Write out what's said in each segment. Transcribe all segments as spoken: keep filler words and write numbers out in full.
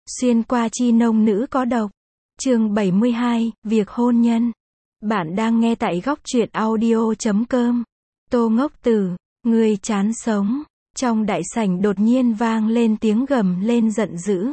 Xuyên qua chi nông nữ có độc. Chương bảy mươi hai, việc hôn nhân. Bạn đang nghe tại góc truyện audio chấm com. Tô Ngốc Tử, ngươi chán sống. Trong đại sảnh đột nhiên vang lên tiếng gầm lên giận dữ.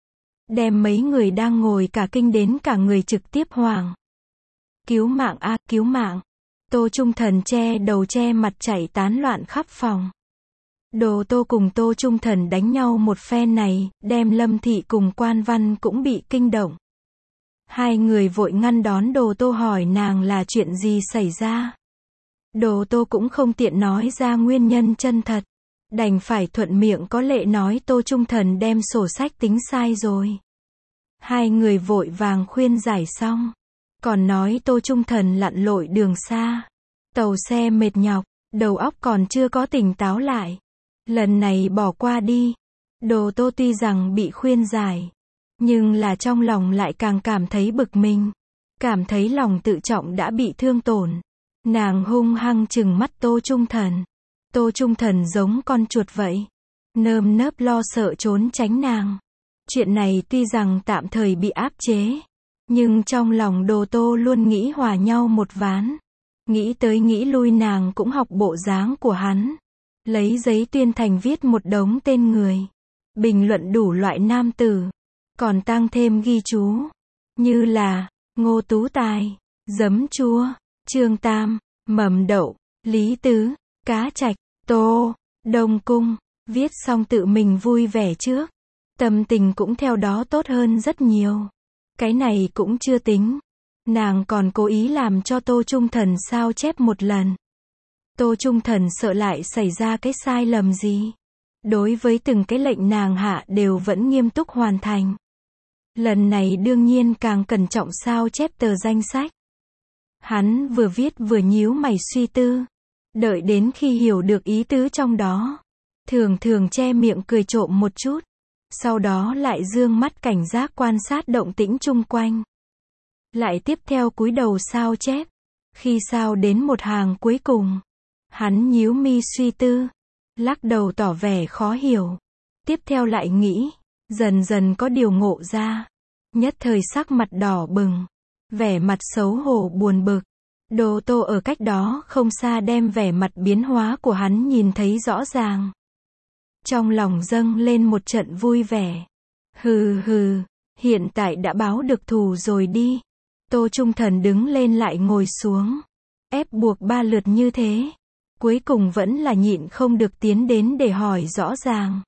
Đem mấy người đang ngồi cả kinh đến cả người trực tiếp hoảng. Cứu mạng a, cứu mạng. Tô Trung Thần che đầu che mặt chạy tán loạn khắp phòng. Đồ Tô cùng Tô Trung Thần đánh nhau một phen này, đem Lâm Thị cùng Quan Văn cũng bị kinh động. Hai người vội ngăn đón Đồ Tô hỏi nàng là chuyện gì xảy ra. Đồ Tô cũng không tiện nói ra nguyên nhân chân thật. Đành phải thuận miệng có lệ nói Tô Trung Thần đem sổ sách tính sai rồi. Hai người vội vàng khuyên giải xong. Còn nói Tô Trung Thần lặn lội đường xa. Tàu xe mệt nhọc, đầu óc còn chưa có tỉnh táo lại. Lần này bỏ qua đi. Đồ Tô tuy rằng bị khuyên giải, nhưng là trong lòng lại càng cảm thấy bực mình. Cảm thấy lòng tự trọng đã bị thương tổn. Nàng hung hăng trừng mắt Tô Trung Thần. Tô Trung Thần giống con chuột vậy. Nơm nớp lo sợ trốn tránh nàng. Chuyện này tuy rằng tạm thời bị áp chế, nhưng trong lòng Đồ Tô luôn nghĩ hòa nhau một ván. Nghĩ tới nghĩ lui nàng cũng học bộ dáng của hắn. Lấy giấy tuyên thành viết một đống tên người. Bình luận đủ loại nam tử. Còn tăng thêm ghi chú. Như là, Ngô Tú Tài, Giấm Chua, Trương Tam, Mầm Đậu, Lý Tứ, Cá Trạch, Tô, Đông Cung. Viết xong tự mình vui vẻ trước. Tâm tình cũng theo đó tốt hơn rất nhiều. Cái này cũng chưa tính. Nàng còn cố ý làm cho Tô Trung Thần sao chép một lần. Tô Trung Thần sợ lại xảy ra cái sai lầm gì. Đối với từng cái lệnh nàng hạ đều vẫn nghiêm túc hoàn thành. Lần này đương nhiên càng cẩn trọng sao chép tờ danh sách. Hắn vừa viết vừa nhíu mày suy tư. Đợi đến khi hiểu được ý tứ trong đó. Thường thường che miệng cười trộm một chút. Sau đó lại dương mắt cảnh giác quan sát động tĩnh chung quanh. Lại tiếp theo cúi đầu sao chép. Khi sao đến một hàng cuối cùng, hắn nhíu mi suy tư, lắc đầu tỏ vẻ khó hiểu. Tiếp theo lại nghĩ, dần dần có điều ngộ ra. Nhất thời sắc mặt đỏ bừng, vẻ mặt xấu hổ buồn bực. Đồ Tô ở cách đó không xa đem vẻ mặt biến hóa của hắn nhìn thấy rõ ràng. Trong lòng dâng lên một trận vui vẻ. Hừ hừ, hiện tại đã báo được thù rồi đi. Tô Trung Thần đứng lên lại ngồi xuống. Ép buộc ba lượt như thế. Cuối cùng vẫn là nhịn không được tiến đến để hỏi rõ ràng.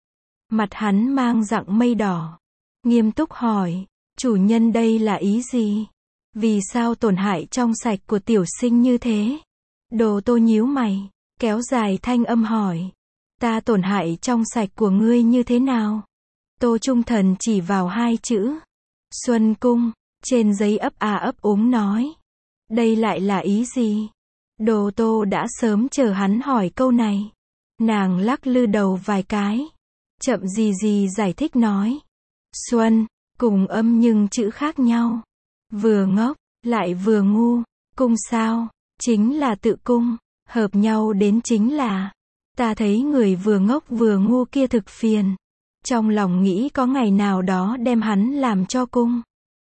Mặt hắn mang rặng mây đỏ. Nghiêm túc hỏi, chủ nhân đây là ý gì? Vì sao tổn hại trong sạch của tiểu sinh như thế? Đồ Tô nhíu mày, kéo dài thanh âm hỏi. Ta tổn hại trong sạch của ngươi như thế nào? Tô Trung Thần chỉ vào hai chữ. Xuân Cung, trên giấy ấp à ấp úng nói. Đây lại là ý gì? Đồ Tô đã sớm chờ hắn hỏi câu này. Nàng lắc lư đầu vài cái. Chậm gì gì giải thích nói. Xuân, cùng âm nhưng chữ khác nhau. Vừa ngốc, lại vừa ngu. Cung sao? Chính là tự cung. Hợp nhau đến chính là. Ta thấy người vừa ngốc vừa ngu kia thực phiền. Trong lòng nghĩ có ngày nào đó đem hắn làm cho cung.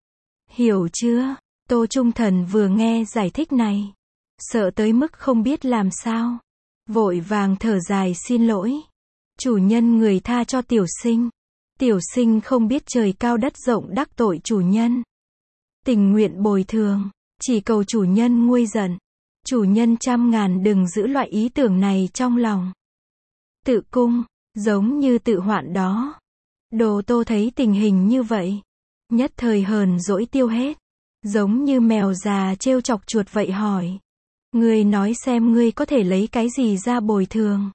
Hiểu chưa? Tô Trung Thần vừa nghe giải thích này. Sợ tới mức không biết làm sao. Vội vàng thở dài xin lỗi. Chủ nhân người tha cho tiểu sinh. Tiểu sinh không biết trời cao đất rộng đắc tội chủ nhân. Tình nguyện bồi thường. Chỉ cầu chủ nhân nguôi giận. Chủ nhân trăm ngàn đừng giữ loại ý tưởng này trong lòng. Tự cung, giống như tự hoạn đó. Đồ Tô thấy tình hình như vậy. Nhất thời hờn dỗi tiêu hết. Giống như mèo già trêu chọc chuột vậy hỏi. Ngươi nói xem ngươi có thể lấy cái gì ra bồi thường.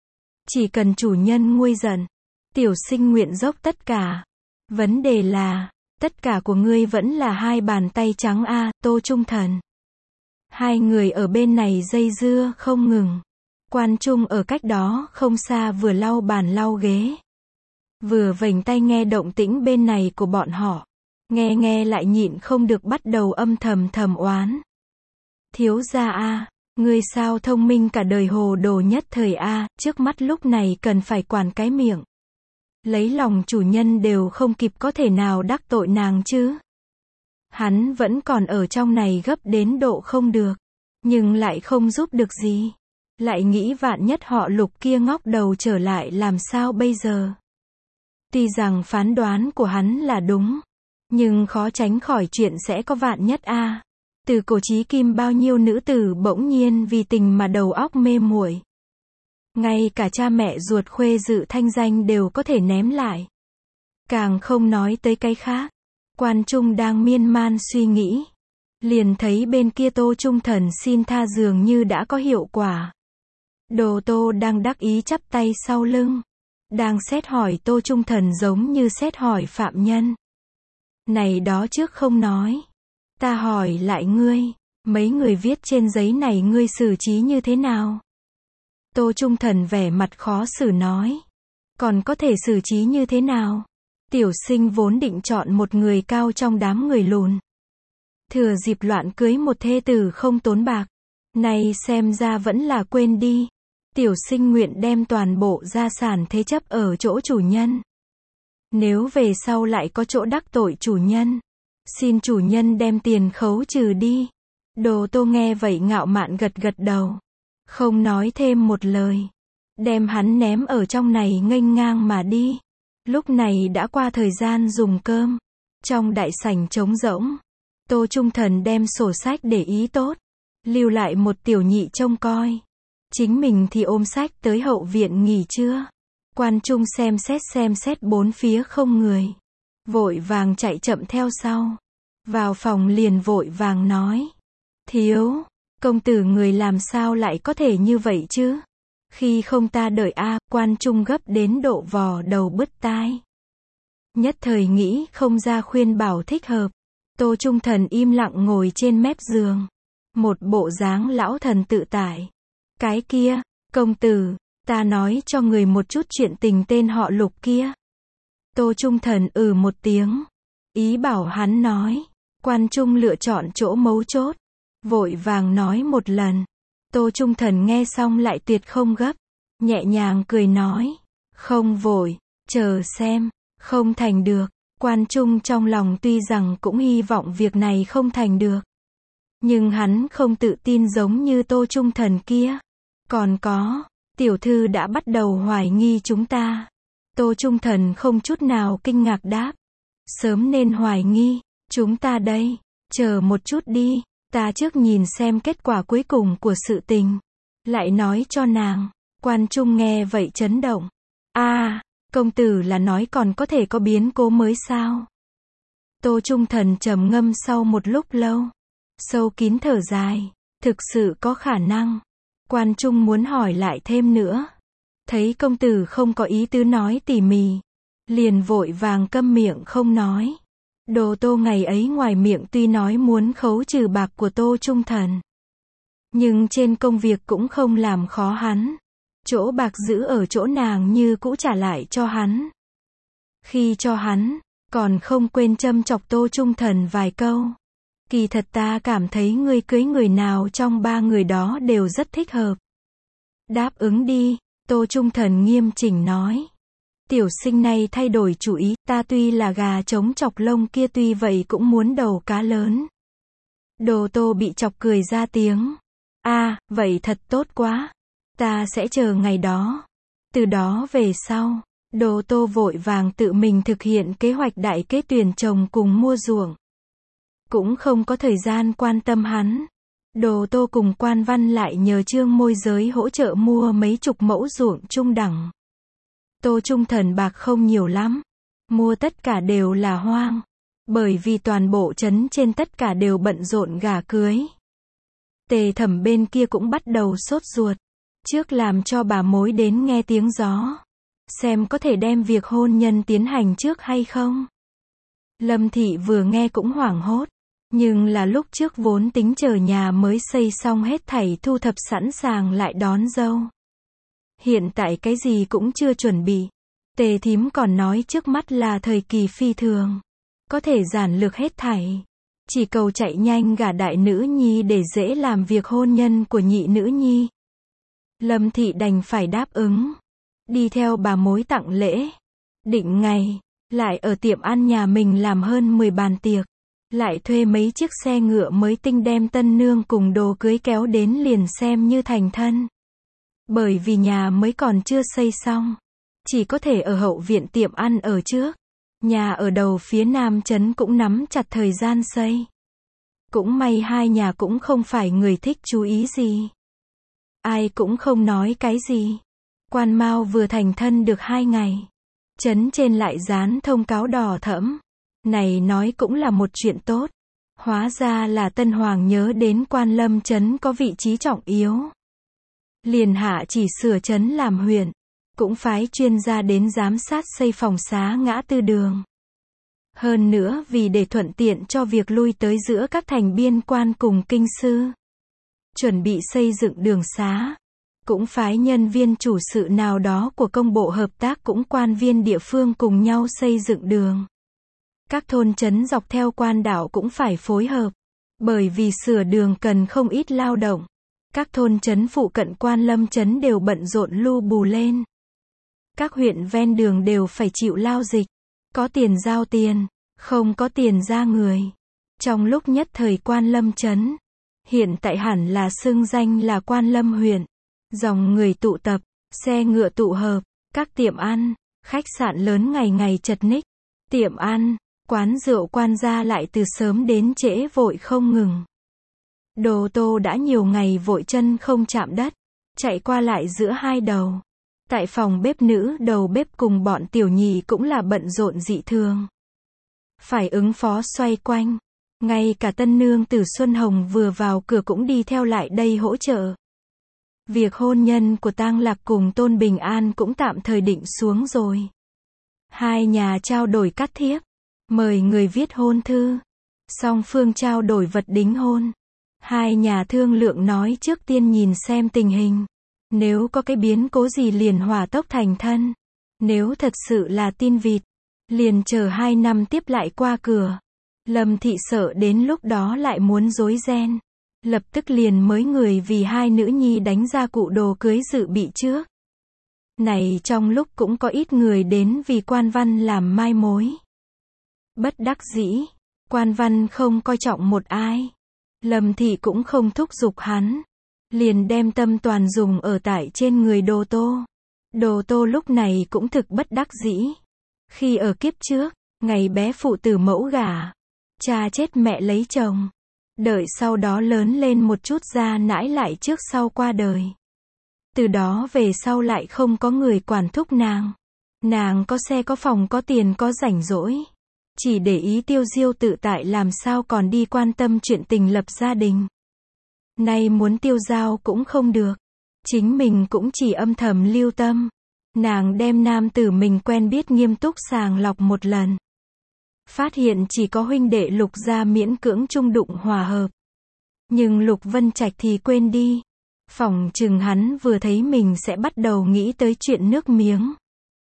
Chỉ cần chủ nhân nguôi giận. Tiểu sinh nguyện dốc tất cả. Vấn đề là, tất cả của ngươi vẫn là hai bàn tay trắng a. À, Tô Trung Thần. Hai người ở bên này dây dưa không ngừng. Quan Trung ở cách đó không xa vừa lau bàn lau ghế. Vừa vểnh tay nghe động tĩnh bên này của bọn họ. Nghe nghe lại nhịn không được bắt đầu âm thầm thầm oán. Thiếu gia a, ngươi sao thông minh cả đời hồ đồ nhất thời a, trước mắt lúc này cần phải quản cái miệng. lấy lòng chủ nhân đều không kịp, có thể nào đắc tội nàng chứ? Hắn vẫn còn ở trong này gấp đến độ không được, nhưng lại không giúp được gì. Lại nghĩ vạn nhất họ Lục kia ngóc đầu trở lại làm sao bây giờ? Tuy rằng phán đoán của hắn là đúng, nhưng khó tránh khỏi chuyện sẽ có vạn nhất a. À. Từ cổ chí kim bao nhiêu nữ tử bỗng nhiên vì tình mà đầu óc mê muội. Ngay cả cha mẹ ruột Khuê Dự thanh danh đều có thể ném lại. Càng không nói tới cái khác. Quan Trung đang miên man suy nghĩ. Liền thấy bên kia Tô Trung Thần xin tha dường như đã có hiệu quả. Đồ Tô đang đắc ý chắp tay sau lưng. Đang xét hỏi Tô Trung Thần giống như xét hỏi phạm nhân. Này đó trước không nói. Ta hỏi lại ngươi, mấy người viết trên giấy này ngươi xử trí như thế nào? Tô Trung Thần vẻ mặt khó xử nói. Còn có thể xử trí như thế nào? Tiểu sinh vốn định chọn một người cao trong đám người lùn. Thừa dịp loạn cưới một thê tử không tốn bạc. Này xem ra vẫn là quên đi. Tiểu sinh nguyện đem toàn bộ gia sản thế chấp ở chỗ chủ nhân. Nếu về sau lại có chỗ đắc tội chủ nhân, xin chủ nhân đem tiền khấu trừ đi. Đồ Tô nghe vậy ngạo mạn gật gật đầu. Không nói thêm một lời. Đem hắn ném ở trong này nghênh ngang mà đi. Lúc này đã qua thời gian dùng cơm. Trong đại sảnh trống rỗng. Tô Trung Thần đem sổ sách để ý tốt. Lưu lại một tiểu nhị trông coi. Chính mình thì ôm sách tới hậu viện nghỉ trưa. Quan Trung xem xét xem xét bốn phía không người. Vội vàng chạy chậm theo sau. Vào phòng liền vội vàng nói. Thiếu, công tử người làm sao lại có thể như vậy chứ? Khi không ta đợi a. À, Quan Trung gấp đến độ vò đầu bứt tai. Nhất thời nghĩ không ra khuyên bảo thích hợp. Tô Trung Thần im lặng ngồi trên mép giường. Một bộ dáng lão thần tự tại. Cái kia, công tử, ta nói cho người một chút chuyện tình tên họ Lục kia. Tô Trung Thần ừ một tiếng. Ý bảo hắn nói. Quan Trung lựa chọn chỗ mấu chốt. Vội vàng nói một lần. Tô Trung Thần nghe xong lại tuyệt không gấp. Nhẹ nhàng cười nói. Không vội, chờ xem, không thành được. Quan Trung trong lòng tuy rằng cũng hy vọng việc này không thành được. Nhưng hắn không tự tin giống như Tô Trung Thần kia. Còn có, tiểu thư đã bắt đầu hoài nghi chúng ta. Tô Trung Thần không chút nào kinh ngạc đáp. Sớm nên hoài nghi, chúng ta đây, chờ một chút đi, ta trước nhìn xem kết quả cuối cùng của sự tình. Lại nói cho nàng, Quan Trung nghe vậy chấn động. A, à, công tử là nói còn có thể có biến cố mới sao? Tô Trung Thần trầm ngâm sau một lúc lâu. Sâu kín thở dài, thực sự có khả năng. Quan Trung muốn hỏi lại thêm nữa. Thấy công tử không có ý tứ nói tỉ mỉ. Liền vội vàng câm miệng không nói. Đồ Tô ngày ấy ngoài miệng tuy nói muốn khấu trừ bạc của Tô Trung Thần. Nhưng trên công việc cũng không làm khó hắn. Chỗ bạc giữ ở chỗ nàng như cũ trả lại cho hắn. Khi cho hắn, còn không quên châm chọc Tô Trung Thần vài câu. Kỳ thật ta cảm thấy ngươi cưới người nào trong ba người đó đều rất thích hợp. Đáp ứng đi, Tô Trung Thần nghiêm chỉnh nói. Tiểu sinh này thay đổi chủ ý, ta tuy là gà trống chọc lông kia tuy vậy cũng muốn đầu cá lớn. Đồ Tô bị chọc cười ra tiếng. A, à, vậy thật tốt quá. Ta sẽ chờ ngày đó. Từ đó về sau, Đồ Tô vội vàng tự mình thực hiện kế hoạch đại kế tuyển chồng cùng mua ruộng. Cũng không có thời gian quan tâm hắn. Đồ Tô cùng Quan Văn lại nhờ Trương môi giới hỗ trợ mua mấy chục mẫu ruộng trung đẳng. Tô Trung Thần bạc không nhiều lắm. Mua tất cả đều là hoang. Bởi vì toàn bộ trấn trên tất cả đều bận rộn gả cưới. Tề Thẩm bên kia cũng bắt đầu sốt ruột. Trước làm cho bà mối đến nghe tiếng gió. Xem có thể đem việc hôn nhân tiến hành trước hay không. Lâm Thị vừa nghe cũng hoảng hốt. Nhưng là lúc trước vốn tính chờ nhà mới xây xong hết thảy thu thập sẵn sàng lại đón dâu. Hiện tại cái gì cũng chưa chuẩn bị. Tề thím còn nói trước mắt là thời kỳ phi thường. Có thể giản lược hết thảy. Chỉ cầu chạy nhanh gả đại nữ nhi để dễ làm việc hôn nhân của nhị nữ nhi. Lâm Thị đành phải đáp ứng. Đi theo bà mối tặng lễ. Định ngày, lại ở tiệm ăn nhà mình làm hơn mười bàn tiệc. Lại thuê mấy chiếc xe ngựa mới tinh đem tân nương cùng đồ cưới kéo đến liền xem như thành thân. Bởi vì nhà mới còn chưa xây xong, chỉ có thể ở hậu viện tiệm ăn ở trước. Nhà ở đầu phía nam trấn cũng nắm chặt thời gian xây. Cũng may hai nhà cũng không phải người thích chú ý gì. Ai cũng không nói cái gì. Quan Mao vừa thành thân được hai ngày. Trấn trên lại dán thông cáo đỏ thẫm. Này nói cũng là một chuyện tốt. Hóa ra là Tân Hoàng nhớ đến Quan Lâm trấn có vị trí trọng yếu. Liền hạ chỉ sửa trấn làm huyện. Cũng phái chuyên gia đến giám sát xây phòng xá ngã tư đường. Hơn nữa vì để thuận tiện cho việc lui tới giữa các thành biên quan cùng kinh sư. Chuẩn bị xây dựng đường xá. Cũng phái nhân viên chủ sự nào đó của công bộ hợp tác cũng quan viên địa phương cùng nhau xây dựng đường. Các thôn trấn dọc theo quan đảo cũng phải phối hợp. Bởi vì sửa đường cần không ít lao động. Các thôn trấn phụ cận Quan Lâm trấn đều bận rộn lu bù lên. Các huyện ven đường đều phải chịu lao dịch. Có tiền giao tiền, không có tiền ra người. Trong lúc nhất thời Quan Lâm trấn, hiện tại hẳn là xưng danh là Quan Lâm huyện. Dòng người tụ tập, xe ngựa tụ hợp, các tiệm ăn, khách sạn lớn ngày ngày chật ních. Tiệm ăn, quán rượu quan gia lại từ sớm đến trễ vội không ngừng. Đồ Tô đã nhiều ngày vội chân không chạm đất, chạy qua lại giữa hai đầu. Tại phòng bếp nữ đầu bếp cùng bọn tiểu nhì cũng là bận rộn dị thường. Phải ứng phó xoay quanh. Ngay cả tân nương Từ Xuân Hồng vừa vào cửa cũng đi theo lại đây hỗ trợ. Việc hôn nhân của Tang Lạc cùng Tôn Bình An cũng tạm thời định xuống rồi. Hai nhà trao đổi cắt thiếp. Mời người viết hôn thư. Song phương trao đổi vật đính hôn. Hai nhà thương lượng nói trước tiên nhìn xem tình hình. Nếu có cái biến cố gì liền hỏa tốc thành thân. Nếu thật sự là tin vịt, liền chờ hai năm tiếp lại qua cửa. Lâm Thị sợ đến lúc đó lại muốn rối ren. Lập tức liền mới người vì hai nữ nhi đánh ra cụ đồ cưới dự bị trước. Này trong lúc cũng có ít người đến vì Quan Văn làm mai mối. Bất đắc dĩ, Quan Văn không coi trọng một ai. Lâm Thị cũng không thúc giục hắn. Liền đem tâm toàn dùng ở tại trên người Đồ Tô. Đồ Tô lúc này cũng thực bất đắc dĩ. Khi ở kiếp trước, ngày bé phụ tử mẫu gả. Cha chết mẹ lấy chồng. Đợi sau đó lớn lên một chút ra nãi lại trước sau qua đời. Từ đó về sau lại không có người quản thúc nàng. Nàng có xe có phòng có tiền có rảnh rỗi. Chỉ để ý tiêu diêu tự tại làm sao còn đi quan tâm chuyện tình lập gia đình. Nay muốn tiêu dao cũng không được. Chính mình cũng chỉ âm thầm lưu tâm. Nàng đem nam tử mình quen biết nghiêm túc sàng lọc một lần. Phát hiện chỉ có huynh đệ Lục gia miễn cưỡng chung đụng hòa hợp. Nhưng Lục Vân Trạch thì quên đi. Phỏng chừng hắn vừa thấy mình sẽ bắt đầu nghĩ tới chuyện nước miếng.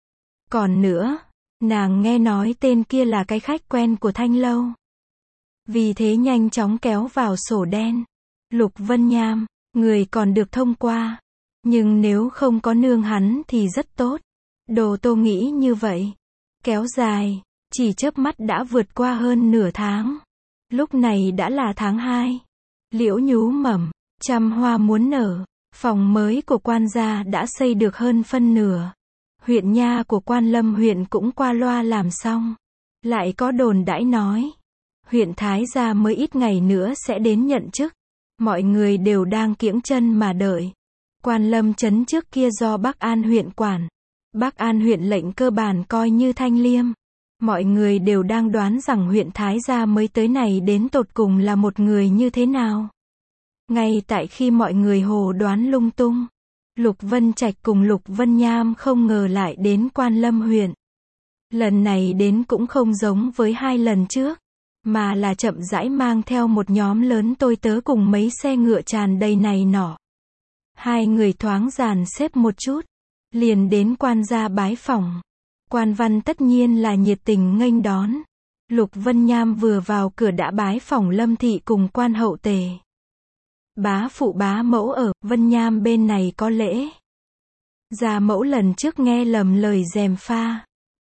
Còn nữa, nàng nghe nói tên kia là cái khách quen của Thanh Lâu. Vì thế nhanh chóng kéo vào sổ đen. Lục Vân Nham, người còn được thông qua. Nhưng nếu không có nương hắn thì rất tốt. Đồ Tô nghĩ như vậy. Kéo dài, chỉ chớp mắt đã vượt qua hơn nửa tháng. Lúc này đã là tháng hai. Liễu nhú mầm, trăm hoa muốn nở. Phòng mới của Quan gia đã xây được hơn phân nửa. Huyện nha của Quan Lâm huyện cũng qua loa làm xong. Lại có đồn đãi nói. Huyện Thái gia mới ít ngày nữa sẽ đến nhận chức. Mọi người đều đang kiễng chân mà đợi. Quan Lâm trấn trước kia do Bắc An huyện quản. Bắc An huyện lệnh cơ bản coi như Thanh Liêm. Mọi người đều đang đoán rằng huyện Thái gia mới tới này đến tột cùng là một người như thế nào. Ngay tại khi mọi người hồ đoán lung tung, Lục Vân Trạch cùng Lục Vân Nham không ngờ lại đến Quan Lâm huyện. Lần này đến cũng không giống với hai lần trước, mà là chậm rãi mang theo một nhóm lớn tôi tớ cùng mấy xe ngựa tràn đầy này nọ. Hai người thoáng dàn xếp một chút, liền đến quan gia bái phỏng. Quan Văn tất nhiên là nhiệt tình nghênh đón. Lục Vân Nham vừa vào cửa đã bái phỏng Lâm Thị cùng Quan hậu tề. Bá phụ bá mẫu ở, Vân Nham bên này có lễ. Gia mẫu lần trước nghe lầm lời gièm pha.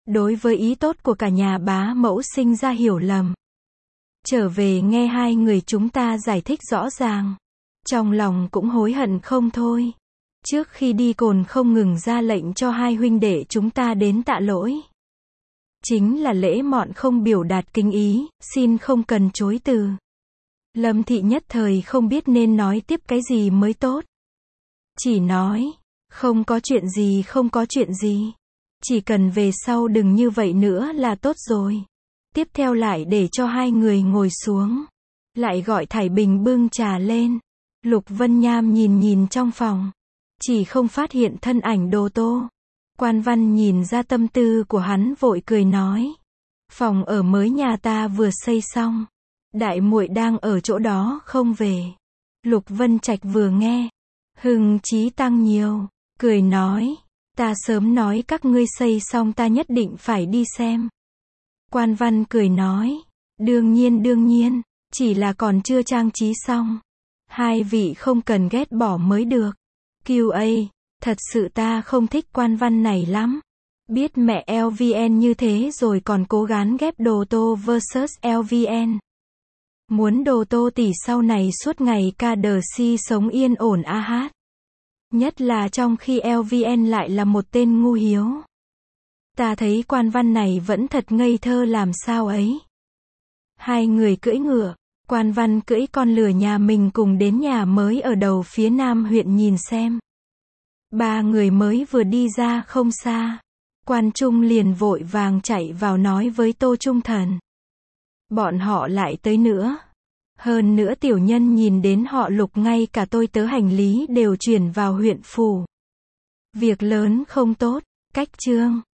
Đối với ý tốt của cả nhà bá mẫu sinh ra hiểu lầm. Trở về nghe hai người chúng ta giải thích rõ ràng. Trong lòng cũng hối hận không thôi. Trước khi đi Cồn không ngừng ra lệnh cho hai huynh đệ chúng ta đến tạ lỗi. Chính là lễ mọn không biểu đạt kính ý, xin không cần chối từ. Lâm Thị nhất thời không biết nên nói tiếp cái gì mới tốt. Chỉ nói, không có chuyện gì không có chuyện gì. Chỉ cần về sau đừng như vậy nữa là tốt rồi. Tiếp theo lại để cho hai người ngồi xuống. Lại gọi Thải Bình bưng trà lên. Lục Vân Nham nhìn nhìn trong phòng. Chỉ không phát hiện thân ảnh Đồ Tô. Quan Văn nhìn ra tâm tư của hắn vội cười nói. Phòng ở mới nhà ta vừa xây xong. Đại muội đang ở chỗ đó không về. Lục Vân Trạch vừa nghe. Hưng chí tăng nhiều. Cười nói. Ta sớm nói các ngươi xây xong ta nhất định phải đi xem. Quan Văn cười nói. Đương nhiên đương nhiên. Chỉ là còn chưa trang trí xong. Hai vị không cần ghét bỏ mới được. quy a, thật sự ta không thích Quan Văn này lắm. Biết mẹ lờ vê en như thế rồi còn cố gắng ghép Đồ Tô versus lờ vê en. Muốn Đồ Tô tỷ sau này suốt ngày ca đờ si sống yên ổn a hát. Nhất là trong khi lờ vê en lại là một tên ngu hiếu. Ta thấy Quan Văn này vẫn thật ngây thơ làm sao ấy. Hai người cưỡi ngựa. Quan Văn cưỡi con lừa nhà mình cùng đến nhà mới ở đầu phía nam huyện nhìn xem. Ba người mới vừa đi ra không xa. Quan Trung liền vội vàng chạy vào nói với Tô Trung Thần. Bọn họ lại tới nữa. Hơn nữa tiểu nhân nhìn đến họ Lục ngay cả tôi tớ hành lý đều chuyển vào huyện phủ. Việc lớn không tốt, cách trương.